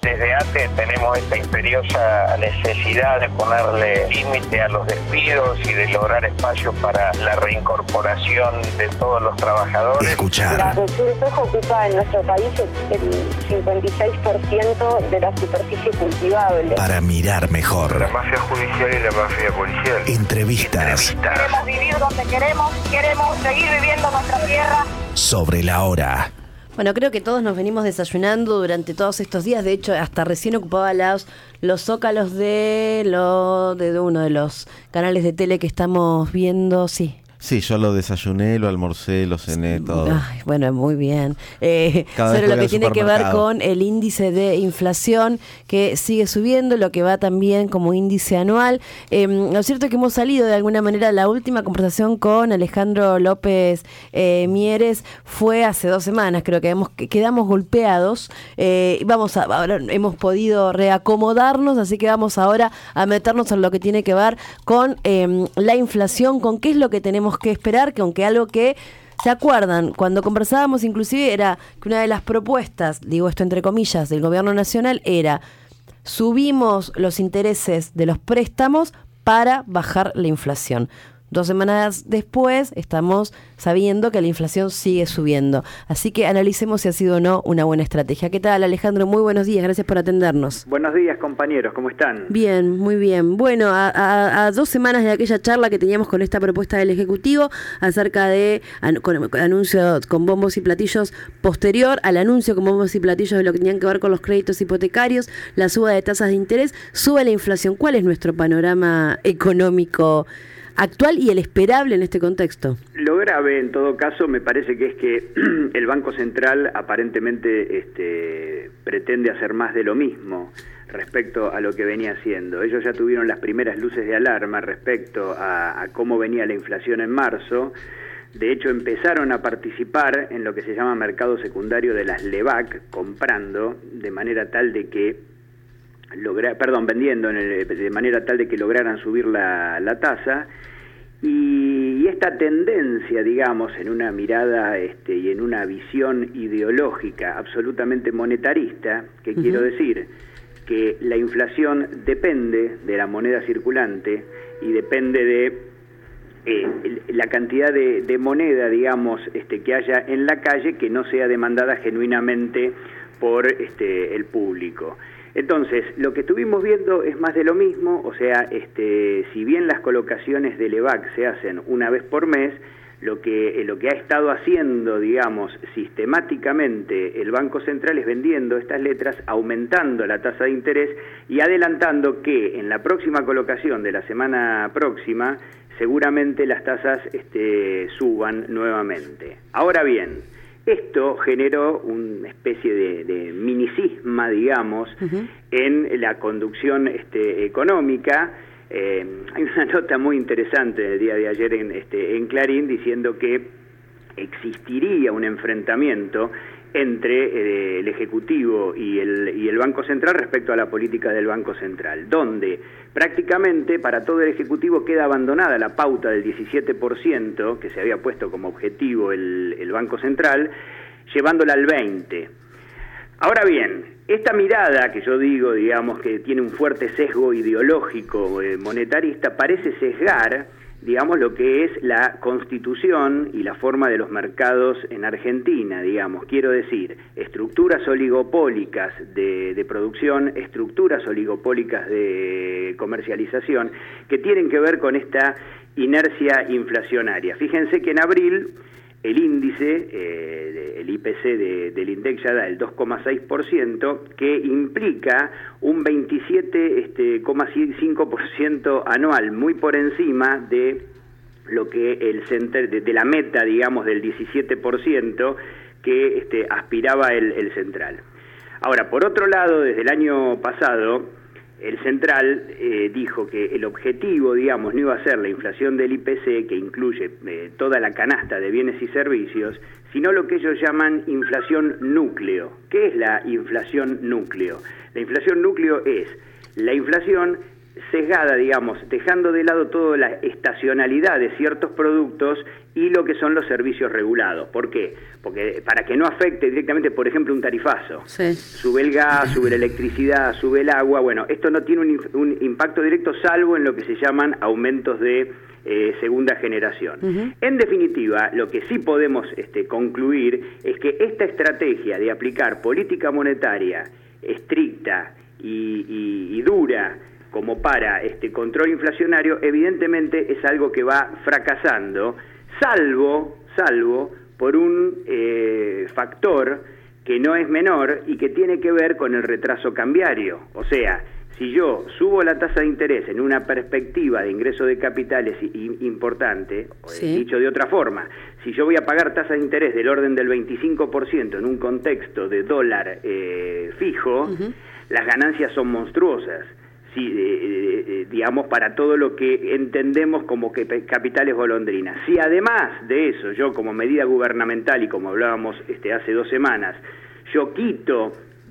Desde ATE tenemos esta imperiosa necesidad de ponerle límite a los despidos y de lograr espacio para la reincorporación de todos los trabajadores. Escuchar. La producción de soja ocupa en nuestro país el 56% de la superficie cultivable. Para mirar mejor. La mafia judicial y la mafia policial. Entrevistas. Queremos vivir donde queremos seguir viviendo nuestra tierra. Sobre la hora. Bueno, creo que todos nos venimos desayunando durante todos estos días. De hecho, hasta recién ocupaba los zócalos de uno de los canales de tele que estamos viendo. Sí, yo lo desayuné, lo almorcé, lo cené, todo. Ay, bueno, muy bien. Sobre lo que tiene que ver con el índice de inflación que sigue subiendo, lo que va también como índice anual. Lo cierto es que hemos salido de alguna manera, la última conversación con Alejandro López Mieres fue hace 2 semanas, creo que quedamos golpeados. Ahora hemos podido reacomodarnos, así que vamos ahora a meternos en lo que tiene que ver con la inflación, con qué es lo que tenemos que esperar, que aunque algo que se acuerdan, cuando conversábamos inclusive era que una de las propuestas, digo esto entre comillas, del gobierno nacional era subimos los intereses de los préstamos para bajar la inflación. 2 semanas después estamos sabiendo que la inflación sigue subiendo. Así que analicemos si ha sido o no una buena estrategia. ¿Qué tal, Alejandro? Muy buenos días, gracias por atendernos. Buenos días, compañeros, ¿cómo están? Bien, muy bien. Bueno, a 2 semanas de aquella charla que teníamos con esta propuesta del Ejecutivo acerca de anuncio con bombos y platillos posterior al anuncio con bombos y platillos de lo que tenían que ver con los créditos hipotecarios, la suba de tasas de interés, sube la inflación. ¿Cuál es nuestro panorama económico actual y el esperable en este contexto? Lo grave, en todo caso, me parece que es que el Banco Central aparentemente pretende hacer más de lo mismo respecto a lo que venía haciendo. Ellos ya tuvieron las primeras luces de alarma respecto a cómo venía la inflación en marzo. De hecho, empezaron a participar en lo que se llama mercado secundario de las LEVAC, comprando de manera tal de que vendiendo de manera tal de que lograran subir la tasa, y esta tendencia, digamos, en una mirada y en una visión ideológica absolutamente monetarista, que quiero decir que la inflación depende de la moneda circulante y depende de la cantidad de moneda, digamos, que haya en la calle, que no sea demandada genuinamente por el público. Entonces, lo que estuvimos viendo es más de lo mismo, o sea, si bien las colocaciones de LEVAC se hacen una vez por mes, lo que ha estado haciendo, digamos, sistemáticamente el Banco Central es vendiendo estas letras, aumentando la tasa de interés y adelantando que en la próxima colocación de la semana próxima, seguramente las tasas suban nuevamente. Ahora bien, esto generó una especie de mini cisma, digamos, en la conducción económica. Hay una nota muy interesante del día de ayer en Clarín diciendo que existiría un enfrentamiento entre el Ejecutivo y el Banco Central respecto a la política del Banco Central, donde prácticamente para todo el Ejecutivo queda abandonada la pauta del 17% que se había puesto como objetivo el Banco Central, llevándola al 20%. Ahora bien, esta mirada que yo digo, digamos, que tiene un fuerte sesgo ideológico monetarista, parece sesgar, digamos, lo que es la constitución y la forma de los mercados en Argentina, digamos. Quiero decir, estructuras oligopólicas de producción, estructuras oligopólicas de comercialización, que tienen que ver con esta inercia inflacionaria. Fíjense que en abril el índice, el IPC del INDEC ya da el 2,6%, que implica un 27,5% anual, muy por encima de lo que de la meta, digamos, del 17% que aspiraba el Central. Ahora, por otro lado, desde el año pasado, el Central dijo que el objetivo, digamos, no iba a ser la inflación del IPC, que incluye toda la canasta de bienes y servicios, sino lo que ellos llaman inflación núcleo. ¿Qué es la inflación núcleo? La inflación núcleo es la inflación sesgada, digamos, dejando de lado toda la estacionalidad de ciertos productos y lo que son los servicios regulados. ¿Por qué? Porque para que no afecte directamente, por ejemplo, un tarifazo. Sí. Sube el gas, sube la electricidad, sube el agua. Bueno, esto no tiene un impacto directo salvo en lo que se llaman aumentos de segunda generación. En definitiva, lo que sí podemos concluir es que esta estrategia de aplicar política monetaria estricta y dura como para control inflacionario, evidentemente es algo que va fracasando, salvo por un factor que no es menor y que tiene que ver con el retraso cambiario. O sea, si yo subo la tasa de interés en una perspectiva de ingreso de capitales importante, dicho de otra forma, si yo voy a pagar tasas de interés del orden del 25% en un contexto de dólar fijo, las ganancias son monstruosas. Digamos, para todo lo que entendemos como que capitales golondrinas. Si además de eso, yo como medida gubernamental, y como hablábamos hace 2 semanas, yo quito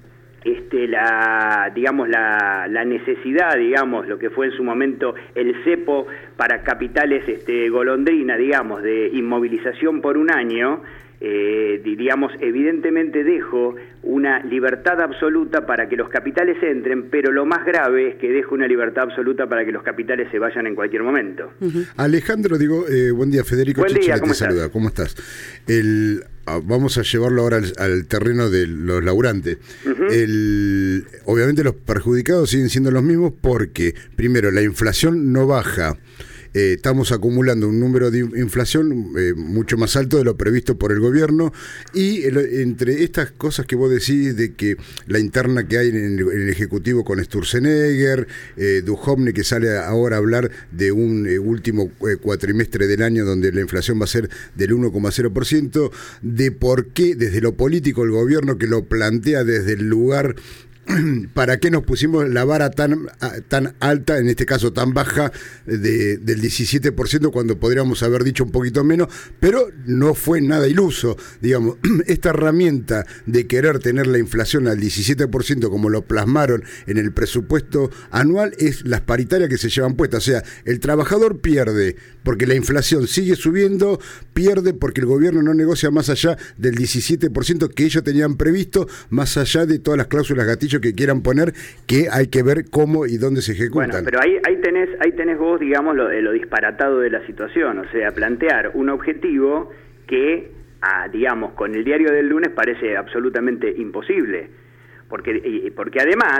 la necesidad, digamos, lo que fue en su momento el cepo para capitales golondrina, digamos, de inmovilización por un año, digamos, evidentemente dejo una libertad absoluta para que los capitales entren, pero lo más grave es que dejo una libertad absoluta para que los capitales se vayan en cualquier momento. Alejandro, buen día, Federico. Buen día, ¿cómo estás? Saluda. ¿Cómo estás? Vamos a llevarlo ahora al terreno de los laburantes. Obviamente los perjudicados siguen siendo los mismos porque, primero, la inflación no baja. Estamos acumulando un número de inflación mucho más alto de lo previsto por el gobierno, y entre estas cosas que vos decís de que la interna que hay en el Ejecutivo con Sturzenegger, Duhovne, que sale ahora a hablar de un último cuatrimestre del año donde la inflación va a ser del 1,0%, de por qué desde lo político el gobierno que lo plantea desde el lugar ¿para qué nos pusimos la vara tan alta, en este caso tan baja, del 17%, cuando podríamos haber dicho un poquito menos? Pero no fue nada iluso, digamos. Esta herramienta de querer tener la inflación al 17%, como lo plasmaron en el presupuesto anual, es las paritarias que se llevan puestas. O sea, el trabajador pierde porque la inflación sigue subiendo, pierde porque el gobierno no negocia más allá del 17% que ellos tenían previsto, más allá de todas las cláusulas gatillo que quieran poner, que hay que ver cómo y dónde se ejecutan. Bueno, pero ahí tenés vos, digamos, lo disparatado de la situación. O sea, plantear un objetivo que, digamos, con el diario del lunes parece absolutamente imposible. Porque además,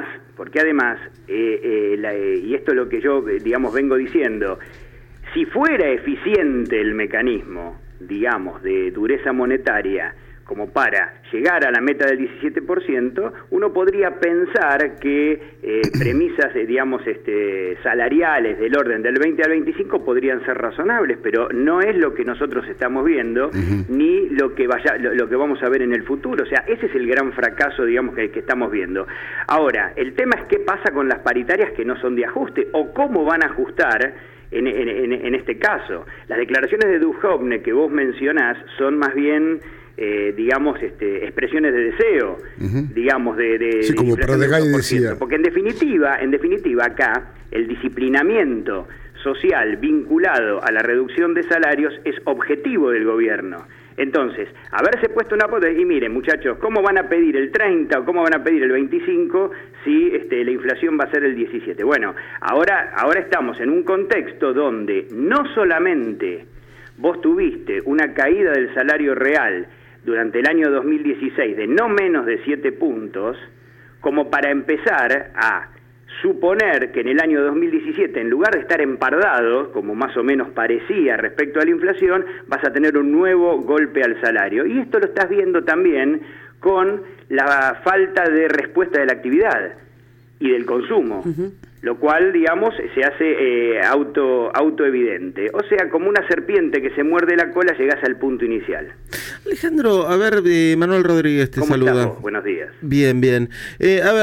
y esto es lo que yo, digamos, vengo diciendo, si fuera eficiente el mecanismo, digamos, de dureza monetaria, como para llegar a la meta del 17%, uno podría pensar que premisas, digamos, salariales del orden del 20 al 25 podrían ser razonables, pero no es lo que nosotros estamos viendo, ni lo que vamos a ver en el futuro. O sea, ese es el gran fracaso, digamos, que estamos viendo. Ahora, el tema es qué pasa con las paritarias que no son de ajuste, o cómo van a ajustar en este caso. Las declaraciones de Duhovne que vos mencionás son más bien digamos, expresiones de deseo, digamos, sí, como Prodegay decía. Porque en definitiva acá el disciplinamiento social vinculado a la reducción de salarios es objetivo del gobierno. Entonces, haberse puesto una pauta y miren, muchachos, ¿cómo van a pedir el 30 o cómo van a pedir el 25 si la inflación va a ser el 17? Bueno, ahora estamos en un contexto donde no solamente vos tuviste una caída del salario real durante el año 2016 de no menos de 7 puntos, como para empezar a suponer que en el año 2017, en lugar de estar empardado, como más o menos parecía respecto a la inflación, vas a tener un nuevo golpe al salario. Y esto lo estás viendo también con la falta de respuesta de la actividad y del consumo, lo cual, digamos, se hace autoevidente. O sea, como una serpiente que se muerde la cola, llegás al punto inicial. Alejandro, a ver, Manuel Rodríguez te saluda. ¿Cómo estás vos? Buenos días. Bien. A ver,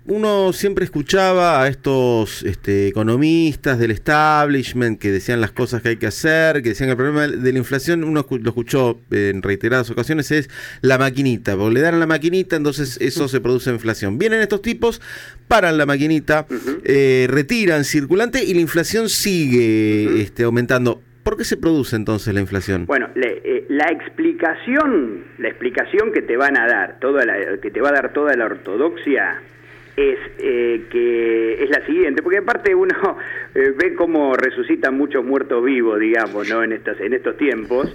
uno siempre escuchaba a estos economistas del establishment que decían las cosas que hay que hacer, que decían que el problema de la inflación, uno lo escuchó en reiteradas ocasiones, es la maquinita, porque le dan a la maquinita, entonces eso se produce inflación. Vienen estos tipos, paran la maquinita, retiran circulante y la inflación sigue aumentando. ¿Por qué se produce entonces la inflación? Bueno, la explicación que te van a dar, que te va a dar toda la ortodoxia, es que es la siguiente, porque aparte uno ve cómo resucitan muchos muertos vivos, digamos, ¿no? en estos tiempos,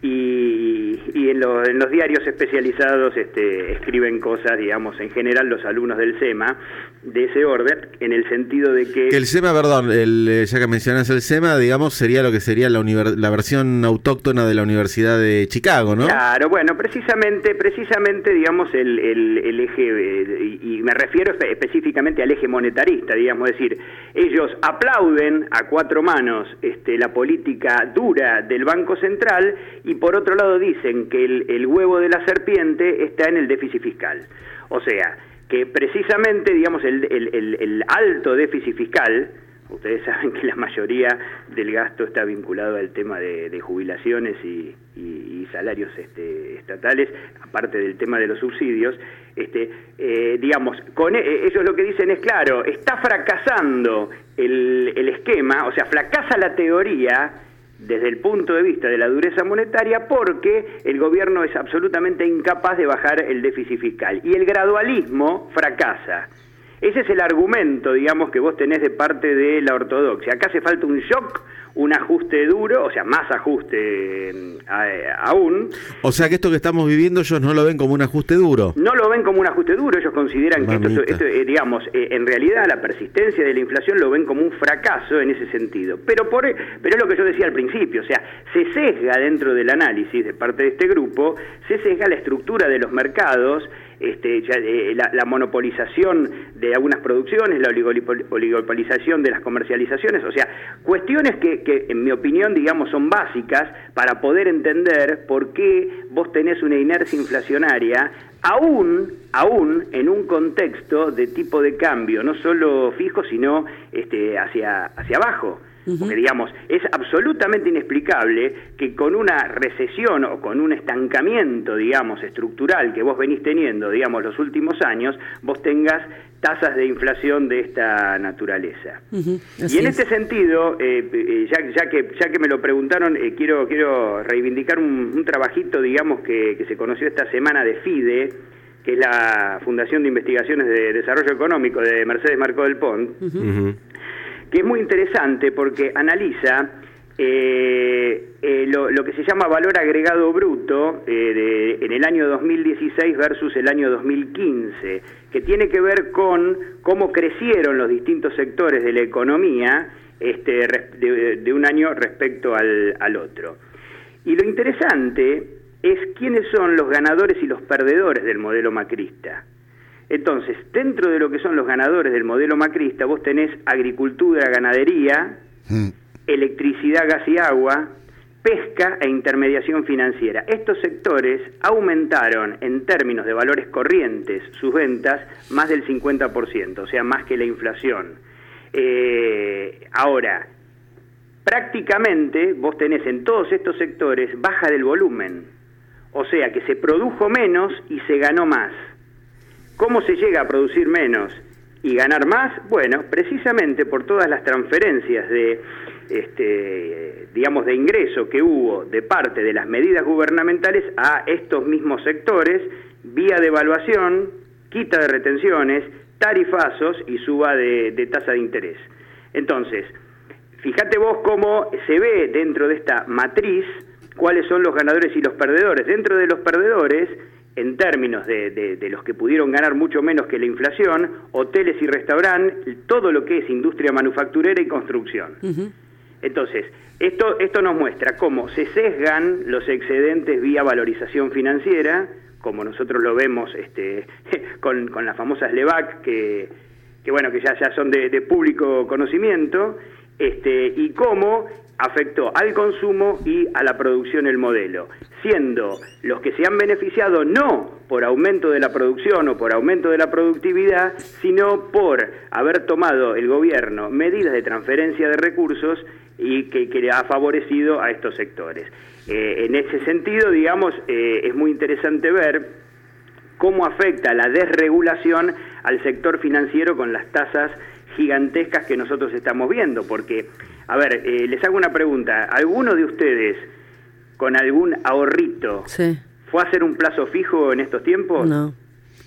y en los diarios especializados escriben cosas, digamos, en general los alumnos del SEMA, de ese orden, en el sentido de que el SEMA, perdón, ya que mencionas el SEMA, digamos, sería lo que sería la versión autóctona de la Universidad de Chicago, ¿no? Claro, bueno, precisamente, digamos, el eje, y me refiero específicamente al eje monetarista, digamos, es decir, ellos aplauden a cuatro manos la política dura del Banco Central, y por otro lado dicen que el huevo de la serpiente está en el déficit fiscal. O sea, que precisamente, digamos, el alto déficit fiscal, ustedes saben que la mayoría del gasto está vinculado al tema de jubilaciones y salarios estatales, aparte del tema de los subsidios, digamos, ellos lo que dicen es, claro, está fracasando el esquema, o sea, fracasa la teoría desde el punto de vista de la dureza monetaria, porque el gobierno es absolutamente incapaz de bajar el déficit fiscal y el gradualismo fracasa. Ese es el argumento, digamos, que vos tenés de parte de la ortodoxia. Acá hace falta un shock, un ajuste duro, o sea, más ajuste aún. O sea que esto que estamos viviendo ellos no lo ven como un ajuste duro. No lo ven como un ajuste duro, ellos consideran que esto digamos, en realidad la persistencia de la inflación lo ven como un fracaso en ese sentido. Pero es lo que yo decía al principio, o sea, se sesga dentro del análisis de parte de este grupo, se sesga la estructura de los mercados, la monopolización de algunas producciones, la oligopolización de las comercializaciones, o sea, cuestiones que en mi opinión, digamos, son básicas para poder entender por qué vos tenés una inercia inflacionaria aún en un contexto de tipo de cambio, no solo fijo, sino hacia abajo. Porque, digamos, es absolutamente inexplicable que con una recesión o con un estancamiento, digamos, estructural que vos venís teniendo, digamos, los últimos años, vos tengas tasas de inflación de esta naturaleza. Y en este sentido, ya que me lo preguntaron, quiero reivindicar un trabajito, digamos, que se conoció esta semana de FIDE, que es la Fundación de Investigaciones de Desarrollo Económico de Mercedes Marcó del Pont, que es muy interesante porque analiza lo que se llama valor agregado bruto en el año 2016 versus el año 2015, que tiene que ver con cómo crecieron los distintos sectores de la economía de un año respecto al otro. Y lo interesante es quiénes son los ganadores y los perdedores del modelo macrista. Entonces, dentro de lo que son los ganadores del modelo macrista, vos tenés agricultura, ganadería, electricidad, gas y agua, pesca e intermediación financiera. Estos sectores aumentaron en términos de valores corrientes sus ventas más del 50%, o sea, más que la inflación. Ahora, prácticamente vos tenés en todos estos sectores baja del volumen, o sea que se produjo menos y se ganó más. ¿Cómo se llega a producir menos y ganar más? Bueno, precisamente por todas las transferencias de ingreso que hubo de parte de las medidas gubernamentales a estos mismos sectores, vía devaluación, quita de retenciones, tarifazos y suba de tasa de interés. Entonces, fíjate vos cómo se ve dentro de esta matriz cuáles son los ganadores y los perdedores. Dentro de los perdedores, en términos de los que pudieron ganar mucho menos que la inflación, hoteles y restaurantes, todo lo que es industria manufacturera y construcción. Entonces, esto nos muestra cómo se sesgan los excedentes vía valorización financiera, como nosotros lo vemos con las famosas LEVAC, que ya son de público conocimiento, y cómo afectó al consumo y a la producción el modelo, siendo los que se han beneficiado no por aumento de la producción o por aumento de la productividad, sino por haber tomado el gobierno medidas de transferencia de recursos y que ha favorecido a estos sectores. En ese sentido, digamos, es muy interesante ver cómo afecta la desregulación al sector financiero con las tasas gigantescas que nosotros estamos viendo, porque, a ver, les hago una pregunta, ¿alguno de ustedes con algún ahorrito fue a hacer un plazo fijo en estos tiempos? No.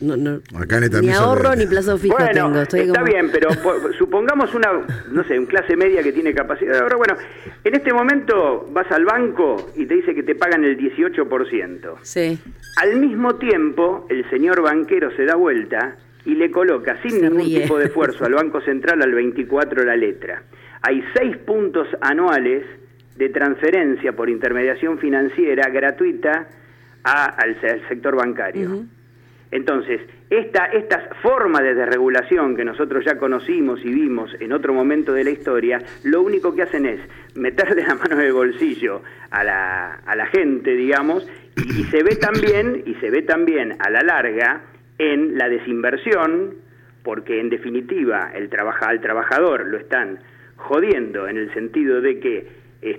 Acá ni ahorro ni plazo fijo tengo. Está bien, pero supongamos un clase media que tiene capacidad de ahorro. Bueno, en este momento vas al banco y te dice que te pagan el 18%. Sí. Al mismo tiempo, el señor banquero se da vuelta y le coloca sin ningún tipo de esfuerzo al Banco Central al 24 la letra. Hay 6 puntos anuales de transferencia por intermediación financiera gratuita al sector bancario. Uh-huh. Entonces, esta forma de desregulación que nosotros ya conocimos y vimos en otro momento de la historia, lo único que hacen es meterle la mano en el bolsillo a la gente, digamos, y se ve también a la larga en la desinversión, porque en definitiva al trabajador lo están jodiendo en el sentido de que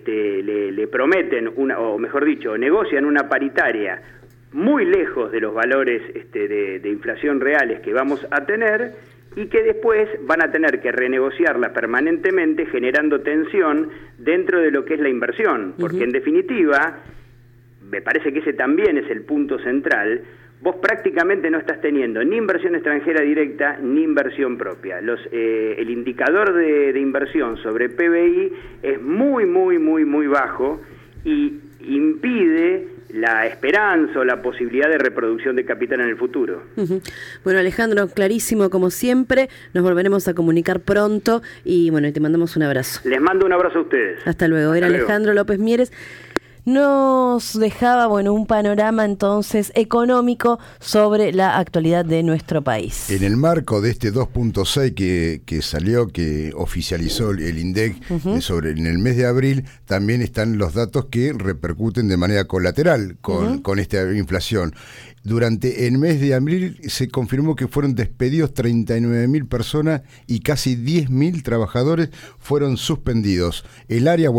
le prometen o mejor dicho, negocian una paritaria muy lejos de los valores de inflación reales que vamos a tener y que después van a tener que renegociarla permanentemente, generando tensión dentro de lo que es la inversión, porque en definitiva, me parece que ese también es el punto central. Vos prácticamente no estás teniendo ni inversión extranjera directa ni inversión propia. El indicador de inversión sobre PBI es muy, muy, muy, muy bajo y impide la esperanza o la posibilidad de reproducción de capital en el futuro. Uh-huh. Bueno, Alejandro, clarísimo como siempre. Nos volveremos a comunicar pronto y bueno, te mandamos un abrazo. Les mando un abrazo a ustedes. Hasta luego. Era Alejandro López Mieres. Nos dejaba, un panorama entonces económico sobre la actualidad de nuestro país. En el marco de este 2.6 que salió, que oficializó el INDEC en el mes de abril, también están los datos que repercuten de manera colateral con esta inflación. Durante el mes de abril se confirmó que fueron despedidos 39.000 personas y casi 10.000 trabajadores fueron suspendidos. El área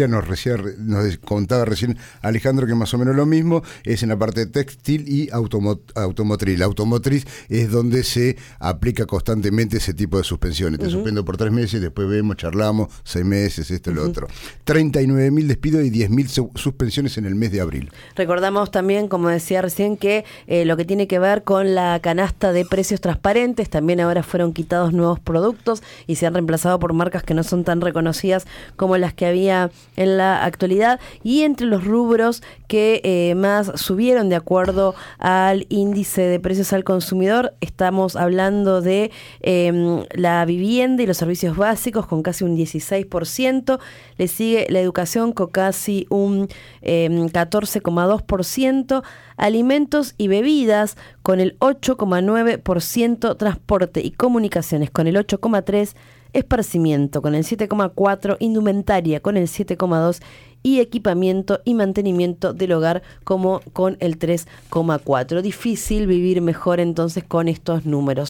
nos contaba recién Alejandro que más o menos lo mismo, es en la parte textil y automotriz. La automotriz es donde se aplica constantemente ese tipo de suspensiones. Te suspendo por 3 meses, después vemos, charlamos, 6 meses, esto y lo otro. 39.000 despidos y 10.000 suspensiones en el mes de abril. Recordamos también, como decía recién, que lo que tiene que ver con la canasta de precios transparentes, también ahora fueron quitados nuevos productos y se han reemplazado por marcas que no son tan reconocidas como las que había en la actualidad. Y entre los rubros que más subieron de acuerdo al índice de precios al consumidor, estamos hablando de la vivienda y los servicios básicos con casi un 16%, le sigue la educación con casi un 14,2%, alimentos y bebidas con el 8,9%, transporte y comunicaciones con el 8,3%, esparcimiento con el 7,4%, indumentaria con el 7,2% y equipamiento y mantenimiento del hogar como con el 3,4%. Difícil vivir mejor entonces con estos números.